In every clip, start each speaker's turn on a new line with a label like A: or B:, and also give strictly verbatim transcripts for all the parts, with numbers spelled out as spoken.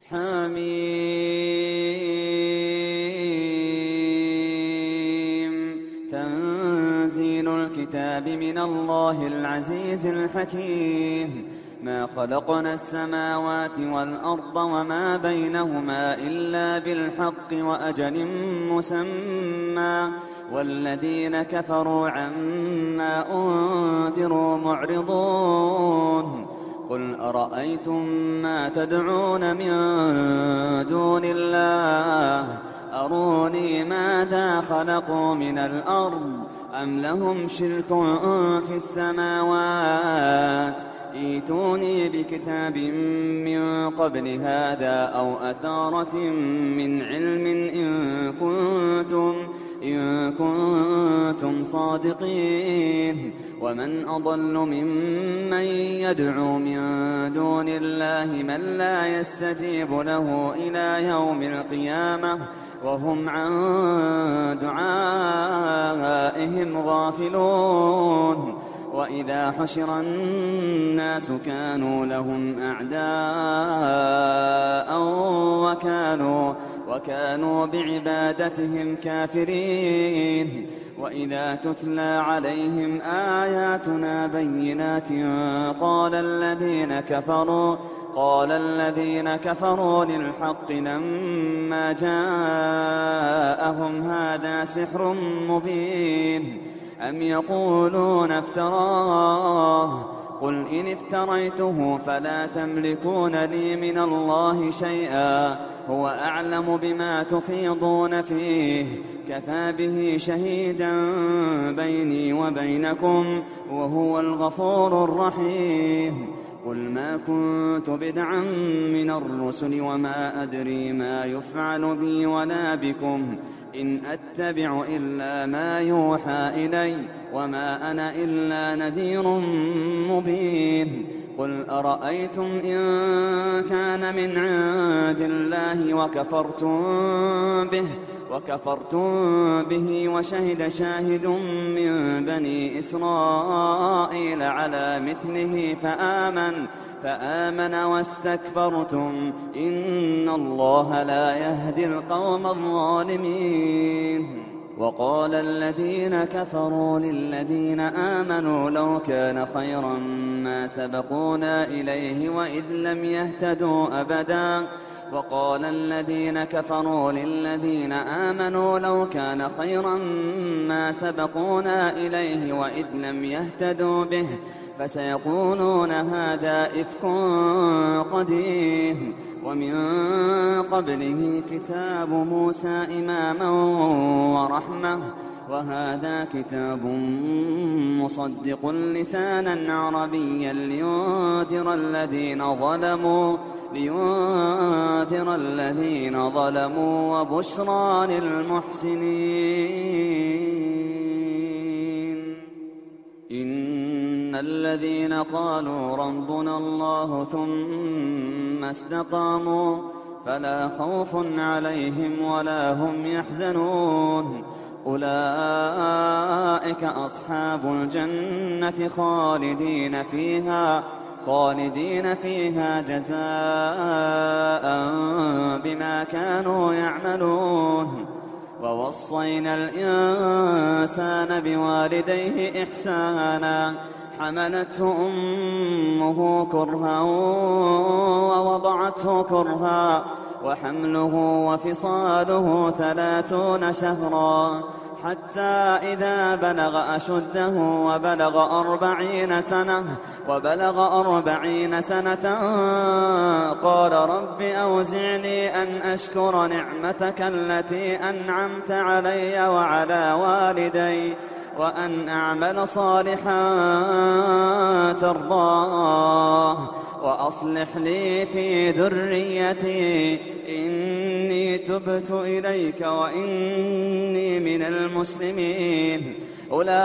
A: حميم تنزيل الكتاب من الله العزيز الحكيم ما خلقنا السماوات والأرض وما بينهما إلا بالحق وأجل مسمى والذين كفروا عما أنذروا معرضون قل أرأيتم ما تدعون من دون الله أروني ماذا خلقوا من الأرض أم لهم شرك في السماوات ائتوني بكتاب من قبل هذا أو أثارة من علم إن كنتم, إن كنتم صادقين ومن أضل ممن يدعو من دون الله من لا يستجيب له إلى يوم القيامة وهم عن دعائهم غافلون وإذا حشر الناس كانوا لهم أعداء وكانوا, وكانوا بعبادتهم كافرين وإذا تتلى عليهم آياتنا بينات قال الذين كفروا قال الذين كفروا للحق لما جاءهم هذا سحر مبين أم يقولون افتراه قل إن افتريته فلا تملكون لي من الله شيئا هو أعلم بما تفيضون فيه كفى به شهيدا بيني وبينكم وهو الغفور الرحيم قل ما كنت بدعا من الرسل وما أدري ما يفعل بي ولا بكم إن أتبع إلا ما يوحى إلي وما أنا إلا نذير مبين قل أرأيتم إن كان من عند الله وكفرتم به وكفرتم به وشهد شاهد من بني إسرائيل على مثله فآمن فآمن واستكبرتم إن الله لا يهدي القوم الظالمين وقال الذين كفروا للذين آمنوا لو كان خيرا ما سبقونا إليه وإذ لم يهتدوا أبدا وقال الذين كفروا للذين آمنوا لو كان خيرا ما سبقونا إليه وإذ لم يهتدوا به فسيقولون هذا إفك قديم ومن قبله كتاب موسى إماما ورحمة وهذا كتاب مصدق لسانا عربيا لينذر الذين ظلموا لينذر الذين ظلموا وبشرى للمحسنين إن الذين قالوا ربنا الله ثم استقاموا فلا خوف عليهم ولا هم يحزنون أولئك أصحاب الجنة خالدين فيها خالدين فيها جزاء بما كانوا يعملون ووصينا الإنسان بوالديه إحسانا حملته أمه كرها ووضعته كرها وحمله وفصاله ثلاثون شهرا حتى إذا بلغ أشده وبلغ أربعين سنة وبلغ أربعين سنة قال رب أوزعني أن أشكر نعمتك التي أنعمت علي وعلى والدي وأن أعمل صالحا ترضاه وأصلح لي في ذريتي إني تبت إليك وإني من المسلمين أولئك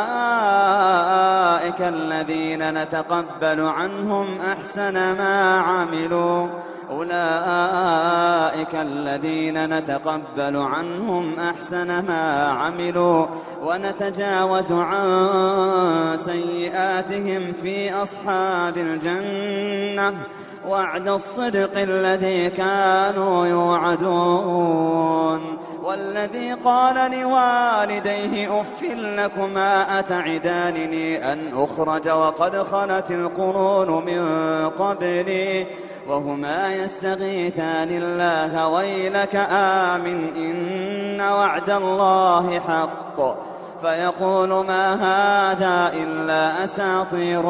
A: الذين نتقبل عنهم أحسن ما عملوا أولئك الذين نتقبل عنهم أحسن ما عملوا ونتجاوز عن سيئاتهم في أصحاب الجنة وعد الصدق الذي كانوا يوعدون والذي قال لوالديه أف لكما أتعدانني أن أخرج وقد خلت القرون من قبلي وهما يستغيثان الله ويلك آمن إن وعد الله حق فيقول ما هذا إلا أساطير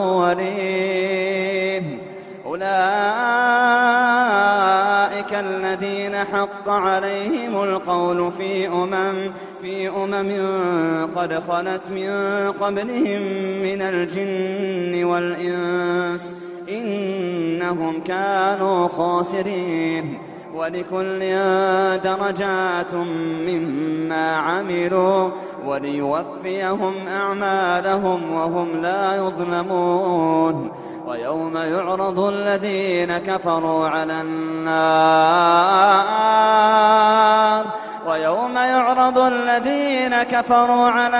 A: الأولين أولئك الذين حق عليهم القول في أمم في أمم قد خلت من قبلهم من الجن والإنس إنهم كانوا خاسرين ولكل درجات مما عملوا وليوفيهم أعمالهم وهم لا يظلمون ويوم يعرض الذين كفروا على النار ويوم يعرض الذين كفروا على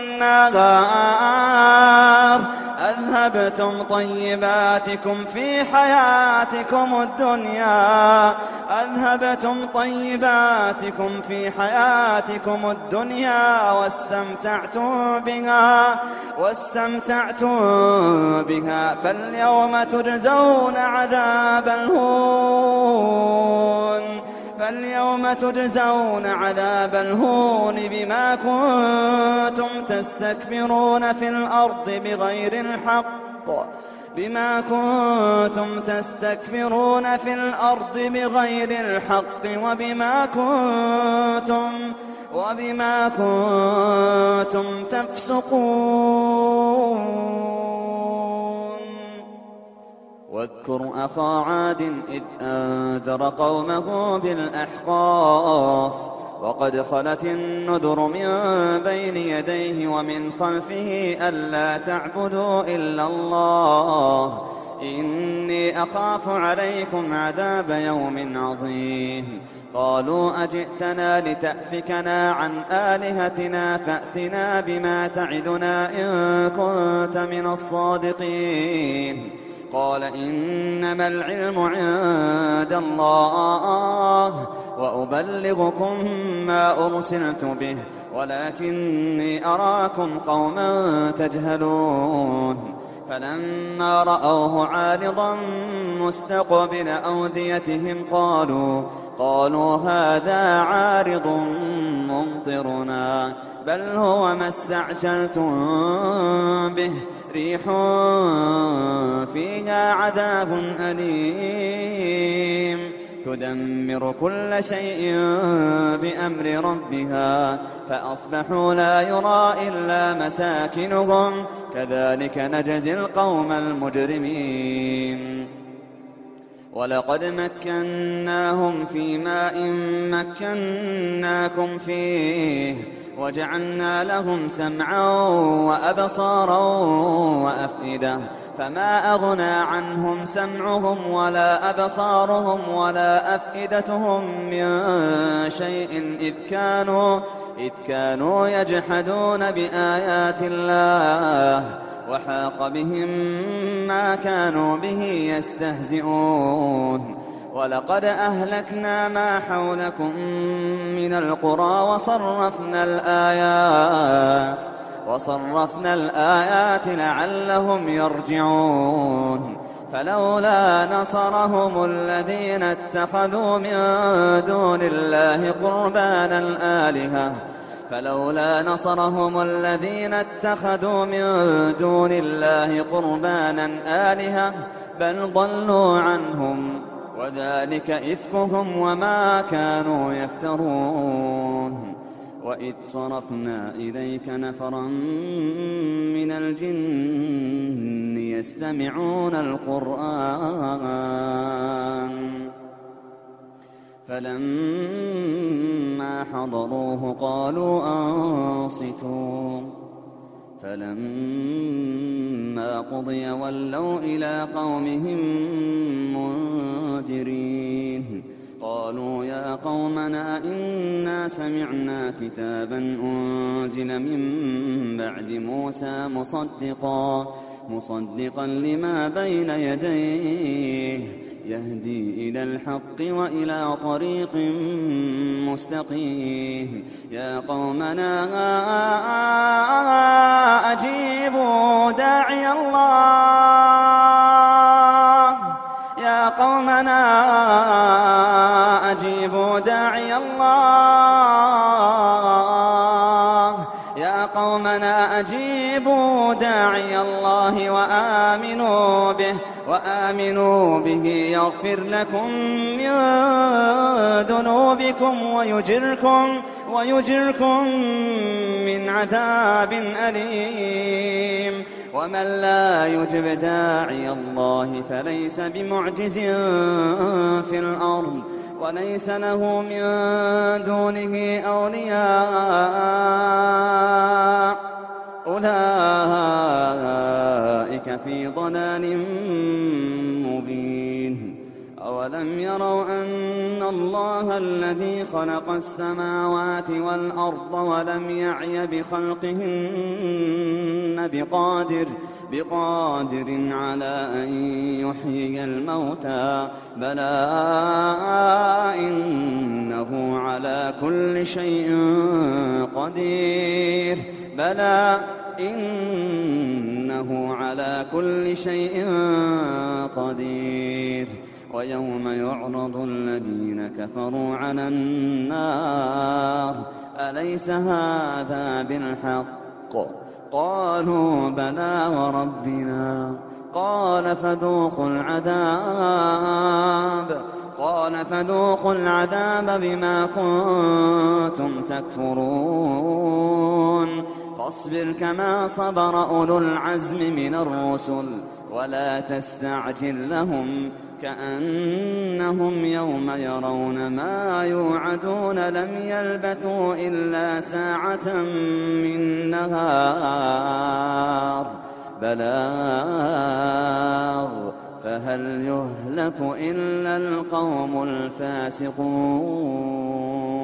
A: النار أذهبتم طيباتكم في حياتكم الدنيا أذهبتم طيباتكم في حياتكم الدنيا واستمتعتم بها واستمتعتم بها فاليوم تجزون عذاب الهون فاليوم تجزون عذاب الهون بما كنتم تستكبرون في الأرض بغير الحق بما كنتم تستكبرون في الأرض بغير الحق وبما كنتم وبما كنتم تفسقون واذكر أخا عاد إذ أنذر قومه بالأحقاف وقد خلت النذر من بين يديه ومن خلفه ألا تعبدوا إلا الله إني أخاف عليكم عذاب يوم عظيم قالوا أجئتنا لتأفكنا عن آلهتنا فأتنا بما تعدنا إن كنت من الصادقين قال إنما العلم عند الله وأبلغكم ما أرسلت به ولكني أراكم قوما تجهلون فلما رأوه عارضا مستقبل أوديتهم قالوا قالوا هذا عارض ممطرنا بل هو ما استعجلتم به ريح فيها عذاب أليم تدمر كل شيء بأمر ربها فأصبحوا لا يرى إلا مساكنهم كذلك نجزي القوم المجرمين ولقد مكناهم في ماء مكناكم فيه وجعلنا لهم سمعا وأبصارا وأفئدة فما أغنى عنهم سمعهم ولا أبصارهم ولا أفئدتهم من شيء إذ كانوا, إذ كانوا يجحدون بآيات الله وحاق بهم ما كانوا به يستهزئون ولقد أهلكنا ما حولكم من القرى وصرفنا الآيات وصرفنا الآيات لعلهم يرجعون فلولا نصرهم الذين اتخذوا من دون الله قربانا آلهة فلولا نصرهم الذين اتخذوا من دون الله قربانا آلهة بل ضلوا عنهم وذلك إفكهم وما كانوا يفترون وإذ صرفنا إليك نفرا من الجن يستمعون القرآن فلما حضروه قالوا أنصتوا فلما قضي ولوا إلى قومهم منذرين قالوا يا قومنا إنا سمعنا كتابا أنزل من بعد موسى مصدقا مصدقا لما بين يديه يهدي إلى الحق وإلى طريق مستقيم. يا قومنا أجيبوا داعي الله يا قومنا أجيبوا داعي الله يا قومنا أجيبوا داعي الله وآمنوا به وآمنوا به يغفر لكم من ذنوبكم ويجركم ويجركم من عذاب أليم. ومن لا يجب داعي الله فليس بمعجز في الأرض وليس له من دونه أولياء أولئك في ضلال مبين. أولم يروا أن الله الذي خلق السماوات والأرض ولم يعي بخلقهن بقادر بقادر على أن يحيي الموتى بلى إنه على كل شيء قدير بلى إنه على كل شيء قدير. ويوم يعرض الذين كفروا على النار أليس هذا بالحق قالوا بلى وربنا قال فذوقوا العذاب قال فذوقوا العذاب بما كنتم تكفرون. فاصبر كما صبر أولو العزم من الرسل ولا تستعجل لهم كأنهم يوم يرون ما يوعدون لم يلبثوا إلا ساعة من نهار بلاغ فهل يهلك إلا القوم الفاسقون.